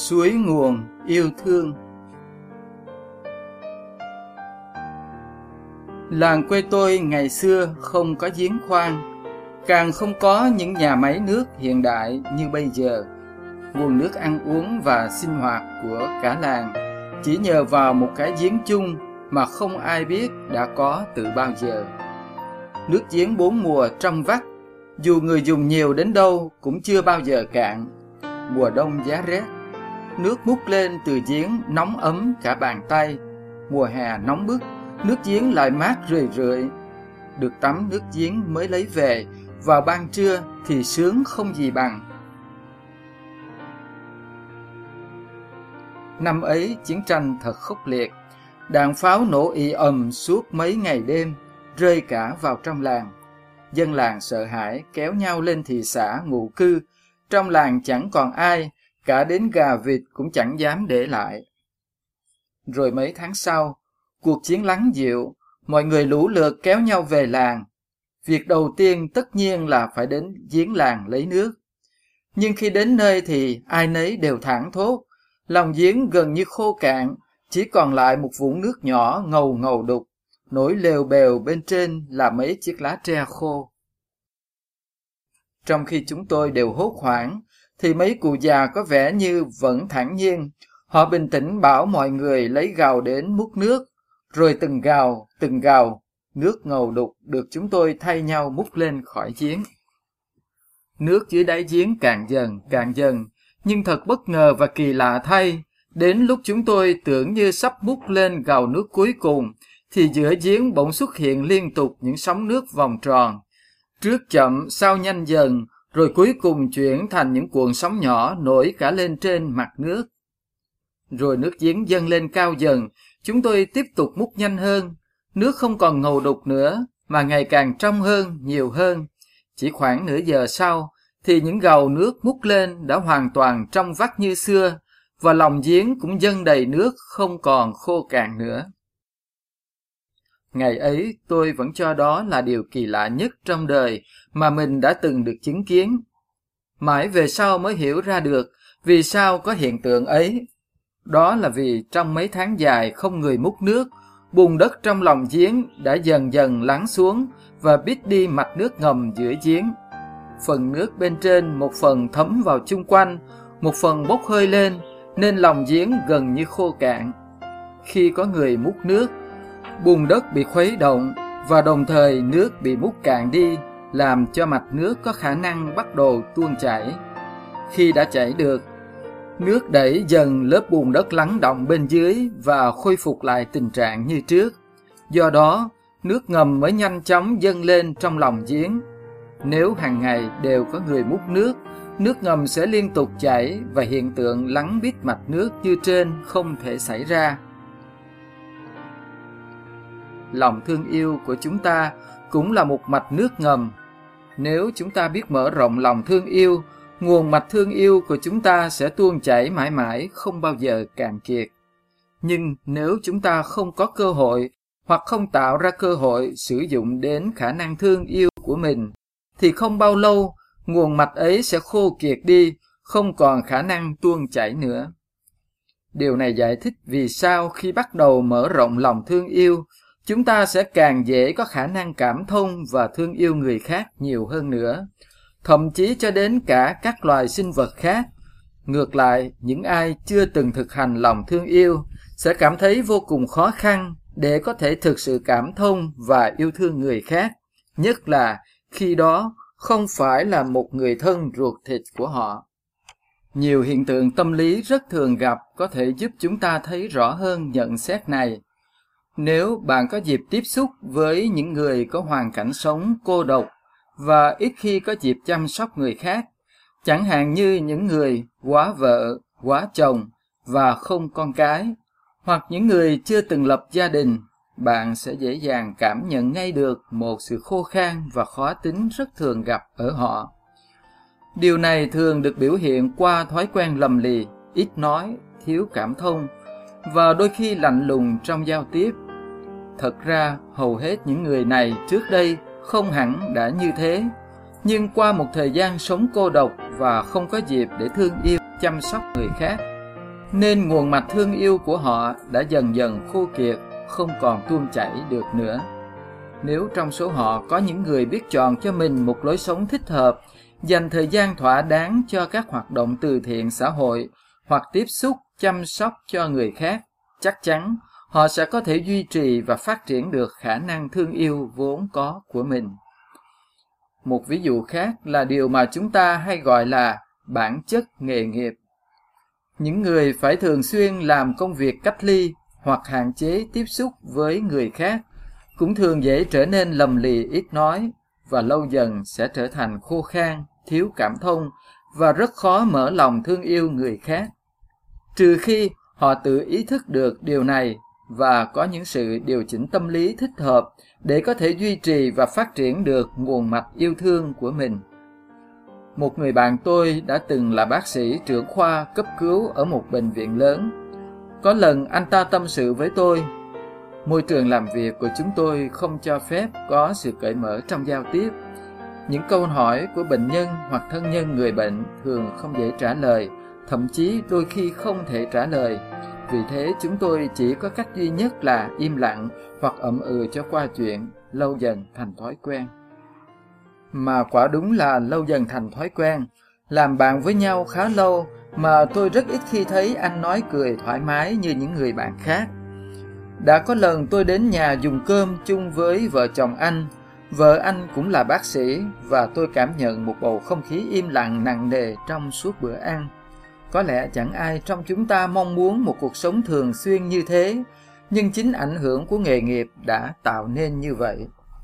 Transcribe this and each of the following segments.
Suối nguồn yêu thương. Làng quê tôi ngày xưa không có giếng khoan, càng không có những nhà máy nước hiện đại như bây giờ. Nguồn nước ăn uống và sinh hoạt của cả làng chỉ nhờ vào một cái giếng chung mà không ai biết đã có từ bao giờ. Nước giếng bốn mùa trong vắt, dù người dùng nhiều đến đâu cũng chưa bao giờ cạn. Mùa đông giá rét, nước múc lên từ giếng nóng ấm cả bàn tay. Mùa hè nóng bức, nước giếng lại mát rười rượi. Được tắm nước giếng mới lấy về vào ban trưa thì sướng không gì bằng. Năm ấy chiến tranh thật khốc liệt, đạn pháo nổ ì ầm suốt mấy ngày đêm, rơi cả vào trong làng. Dân làng sợ hãi kéo nhau lên thị xã ngụ cư. Trong làng chẳng còn ai, cả đến gà vịt cũng chẳng dám để lại. Rồi mấy tháng sau, cuộc chiến lắng dịu, mọi người lũ lượt kéo nhau về làng. Việc đầu tiên tất nhiên là phải đến giếng làng lấy nước. Nhưng khi đến nơi thì ai nấy đều thảng thốt, lòng giếng gần như khô cạn, chỉ còn lại một vũng nước nhỏ ngầu ngầu đục, nổi lèo bèo bên trên là mấy chiếc lá tre khô. Trong khi chúng tôi đều hốt hoảng, thì mấy cụ già có vẻ như vẫn thản nhiên. Họ bình tĩnh bảo mọi người lấy gào đến múc nước, rồi từng gào, nước ngầu đục được chúng tôi thay nhau múc lên khỏi giếng. Nước dưới đáy giếng càng dần, nhưng thật bất ngờ và kỳ lạ thay, đến lúc chúng tôi tưởng như sắp múc lên gào nước cuối cùng, thì giữa giếng bỗng xuất hiện liên tục những sóng nước vòng tròn. Trước chậm, sau nhanh dần, rồi cuối cùng chuyển thành những cuộn sóng nhỏ nổi cả lên trên mặt nước. Rồi nước giếng dâng lên cao dần, chúng tôi tiếp tục múc nhanh hơn. Nước không còn ngầu đục nữa, mà ngày càng trong hơn, nhiều hơn. Chỉ khoảng nửa giờ sau, thì những gầu nước múc lên đã hoàn toàn trong vắt như xưa, và lòng giếng cũng dâng đầy nước không còn khô cạn nữa. Ngày ấy tôi vẫn cho đó là điều kỳ lạ nhất trong đời mà mình đã từng được chứng kiến. Mãi về sau mới hiểu ra được vì sao có hiện tượng ấy. Đó là vì trong mấy tháng dài không người múc nước, bùn đất trong lòng giếng đã dần dần lắng xuống và bít đi mạch nước ngầm giữa giếng. Phần nước bên trên một phần thấm vào chung quanh, một phần bốc hơi lên, nên lòng giếng gần như khô cạn. Khi có người múc nước, bùn đất bị khuấy động và đồng thời nước bị múc cạn đi, làm cho mạch nước có khả năng bắt đầu tuôn chảy. Khi đã chảy được, nước đẩy dần lớp bùn đất lắng động bên dưới và khôi phục lại tình trạng như trước. Do đó, nước ngầm mới nhanh chóng dâng lên trong lòng giếng. Nếu hàng ngày đều có người múc nước, nước ngầm sẽ liên tục chảy và hiện tượng lắng bít mạch nước như trên không thể xảy ra. Lòng thương yêu của chúng ta cũng là một mạch nước ngầm. Nếu chúng ta biết mở rộng lòng thương yêu, nguồn mạch thương yêu của chúng ta sẽ tuôn chảy mãi mãi, không bao giờ cạn kiệt. Nhưng nếu chúng ta không có cơ hội hoặc không tạo ra cơ hội sử dụng đến khả năng thương yêu của mình, thì không bao lâu nguồn mạch ấy sẽ khô kiệt đi, không còn khả năng tuôn chảy nữa. Điều này giải thích vì sao khi bắt đầu mở rộng lòng thương yêu, chúng ta sẽ càng dễ có khả năng cảm thông và thương yêu người khác nhiều hơn nữa, thậm chí cho đến cả các loài sinh vật khác. Ngược lại, những ai chưa từng thực hành lòng thương yêu sẽ cảm thấy vô cùng khó khăn để có thể thực sự cảm thông và yêu thương người khác, nhất là khi đó không phải là một người thân ruột thịt của họ. Nhiều hiện tượng tâm lý rất thường gặp có thể giúp chúng ta thấy rõ hơn nhận xét này. Nếu bạn có dịp tiếp xúc với những người có hoàn cảnh sống cô độc và ít khi có dịp chăm sóc người khác, chẳng hạn như những người quá vợ, quá chồng và không con cái, hoặc những người chưa từng lập gia đình, bạn sẽ dễ dàng cảm nhận ngay được một sự khô khan và khó tính rất thường gặp ở họ. Điều này thường được biểu hiện qua thói quen lầm lì, ít nói, thiếu cảm thông và đôi khi lạnh lùng trong giao tiếp. Thật ra, hầu hết những người này trước đây không hẳn đã như thế, nhưng qua một thời gian sống cô độc và không có dịp để thương yêu, chăm sóc người khác, nên nguồn mạch thương yêu của họ đã dần dần khô kiệt, không còn tuôn chảy được nữa. Nếu trong số họ có những người biết chọn cho mình một lối sống thích hợp, dành thời gian thỏa đáng cho các hoạt động từ thiện xã hội hoặc tiếp xúc, chăm sóc cho người khác, chắc chắn họ sẽ có thể duy trì và phát triển được khả năng thương yêu vốn có của mình. Một ví dụ khác là điều mà chúng ta hay gọi là bản chất nghề nghiệp. Những người phải thường xuyên làm công việc cách ly hoặc hạn chế tiếp xúc với người khác cũng thường dễ trở nên lầm lì, ít nói và lâu dần sẽ trở thành khô khan, thiếu cảm thông và rất khó mở lòng thương yêu người khác. Trừ khi họ tự ý thức được điều này và có những sự điều chỉnh tâm lý thích hợp để có thể duy trì và phát triển được nguồn mạch yêu thương của mình. Một người bạn tôi đã từng là bác sĩ trưởng khoa cấp cứu ở một bệnh viện lớn. Có lần anh ta tâm sự với tôi, môi trường làm việc của chúng tôi không cho phép có sự cởi mở trong giao tiếp. Những câu hỏi của bệnh nhân hoặc thân nhân người bệnh thường không dễ trả lời, thậm chí đôi khi không thể trả lời. Vì thế chúng tôi chỉ có cách duy nhất là im lặng hoặc ậm ừ cho qua chuyện, lâu dần thành thói quen. Mà quả đúng là lâu dần thành thói quen. Làm bạn với nhau khá lâu mà tôi rất ít khi thấy anh nói cười thoải mái như những người bạn khác. Đã có lần tôi đến nhà dùng cơm chung với vợ chồng anh. Vợ anh cũng là bác sĩ và tôi cảm nhận một bầu không khí im lặng nặng nề trong suốt bữa ăn. Có lẽ chẳng ai trong chúng ta mong muốn một cuộc sống thường xuyên như thế, nhưng chính ảnh hưởng của nghề nghiệp đã tạo nên như vậy.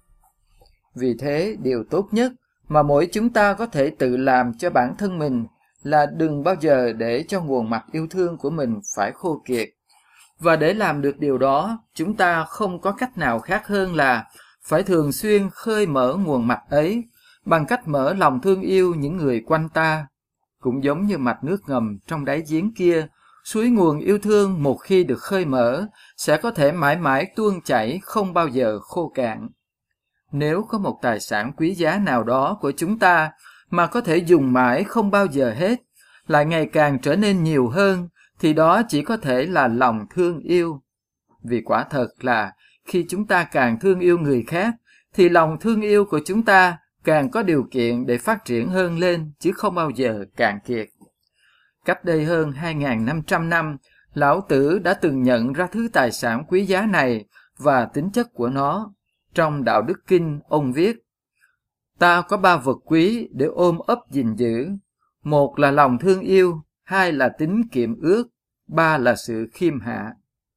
Vì thế, điều tốt nhất mà mỗi chúng ta có thể tự làm cho bản thân mình là đừng bao giờ để cho nguồn mạch yêu thương của mình phải khô kiệt. Và để làm được điều đó, chúng ta không có cách nào khác hơn là phải thường xuyên khơi mở nguồn mạch ấy bằng cách mở lòng thương yêu những người quanh ta. Cũng giống như mạch nước ngầm trong đáy giếng kia, suối nguồn yêu thương một khi được khơi mở sẽ có thể mãi mãi tuôn chảy, không bao giờ khô cạn. Nếu có một tài sản quý giá nào đó của chúng ta mà có thể dùng mãi không bao giờ hết, lại ngày càng trở nên nhiều hơn, thì đó chỉ có thể là lòng thương yêu. Vì quả thật là khi chúng ta càng thương yêu người khác, thì lòng thương yêu của chúng ta càng có điều kiện để phát triển hơn lên, chứ không bao giờ cạn kiệt. Cách đây hơn 2.500 năm, Lão Tử đã từng nhận ra thứ tài sản quý giá này và tính chất của nó. Trong Đạo Đức Kinh, ông viết: Ta có 3 vật quý để ôm ấp gìn giữ. Một là lòng thương yêu, hai là tính kiệm ước, ba là sự khiêm hạ.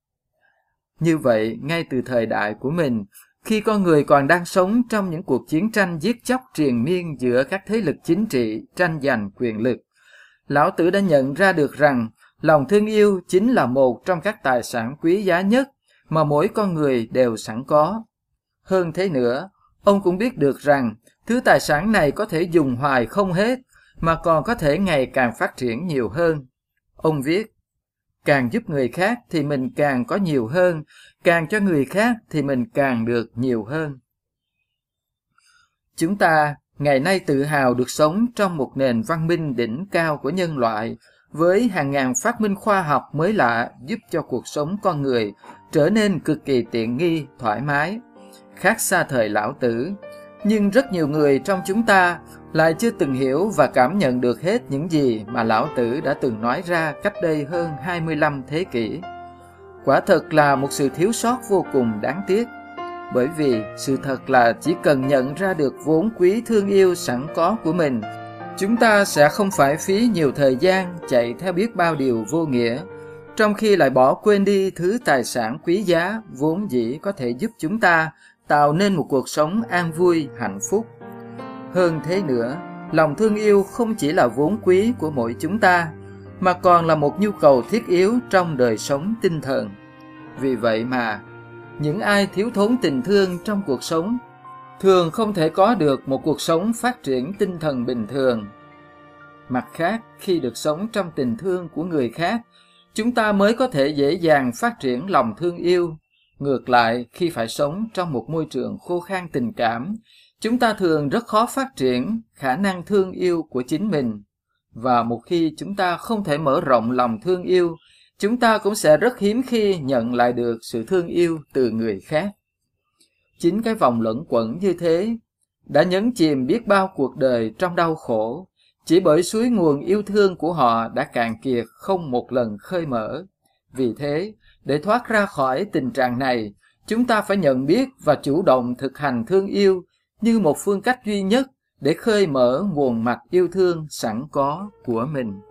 Như vậy, ngay từ thời đại của mình, khi con người còn đang sống trong những cuộc chiến tranh giết chóc triền miên giữa các thế lực chính trị tranh giành quyền lực, Lão Tử đã nhận ra được rằng lòng thương yêu chính là một trong các tài sản quý giá nhất mà mỗi con người đều sẵn có. Hơn thế nữa, ông cũng biết được rằng thứ tài sản này có thể dùng hoài không hết, mà còn có thể ngày càng phát triển nhiều hơn. Ông viết: Càng giúp người khác thì mình càng có nhiều hơn, càng cho người khác thì mình càng được nhiều hơn. Chúng ta ngày nay tự hào được sống trong một nền văn minh đỉnh cao của nhân loại, với hàng ngàn phát minh khoa học mới lạ giúp cho cuộc sống con người trở nên cực kỳ tiện nghi, thoải mái, khác xa thời Lão Tử. Nhưng rất nhiều người trong chúng ta lại chưa từng hiểu và cảm nhận được hết những gì mà Lão Tử đã từng nói ra cách đây hơn 25 thế kỷ. Quả thật là một sự thiếu sót vô cùng đáng tiếc, bởi vì sự thật là chỉ cần nhận ra được vốn quý thương yêu sẵn có của mình, chúng ta sẽ không phải phí nhiều thời gian chạy theo biết bao điều vô nghĩa, trong khi lại bỏ quên đi thứ tài sản quý giá vốn dĩ có thể giúp chúng ta tạo nên một cuộc sống an vui, hạnh phúc. Hơn thế nữa, lòng thương yêu không chỉ là vốn quý của mỗi chúng ta, mà còn là một nhu cầu thiết yếu trong đời sống tinh thần. Vì vậy mà, những ai thiếu thốn tình thương trong cuộc sống thường không thể có được một cuộc sống phát triển tinh thần bình thường. Mặt khác, khi được sống trong tình thương của người khác, chúng ta mới có thể dễ dàng phát triển lòng thương yêu. Ngược lại, khi phải sống trong một môi trường khô khan tình cảm, chúng ta thường rất khó phát triển khả năng thương yêu của chính mình. Và một khi chúng ta không thể mở rộng lòng thương yêu, chúng ta cũng sẽ rất hiếm khi nhận lại được sự thương yêu từ người khác. Chính cái vòng luẩn quẩn như thế đã nhấn chìm biết bao cuộc đời trong đau khổ, chỉ bởi suối nguồn yêu thương của họ đã cạn kiệt không một lần khơi mở. Vì thế, để thoát ra khỏi tình trạng này, chúng ta phải nhận biết và chủ động thực hành thương yêu như một phương cách duy nhất để khơi mở nguồn mạch yêu thương sẵn có của mình.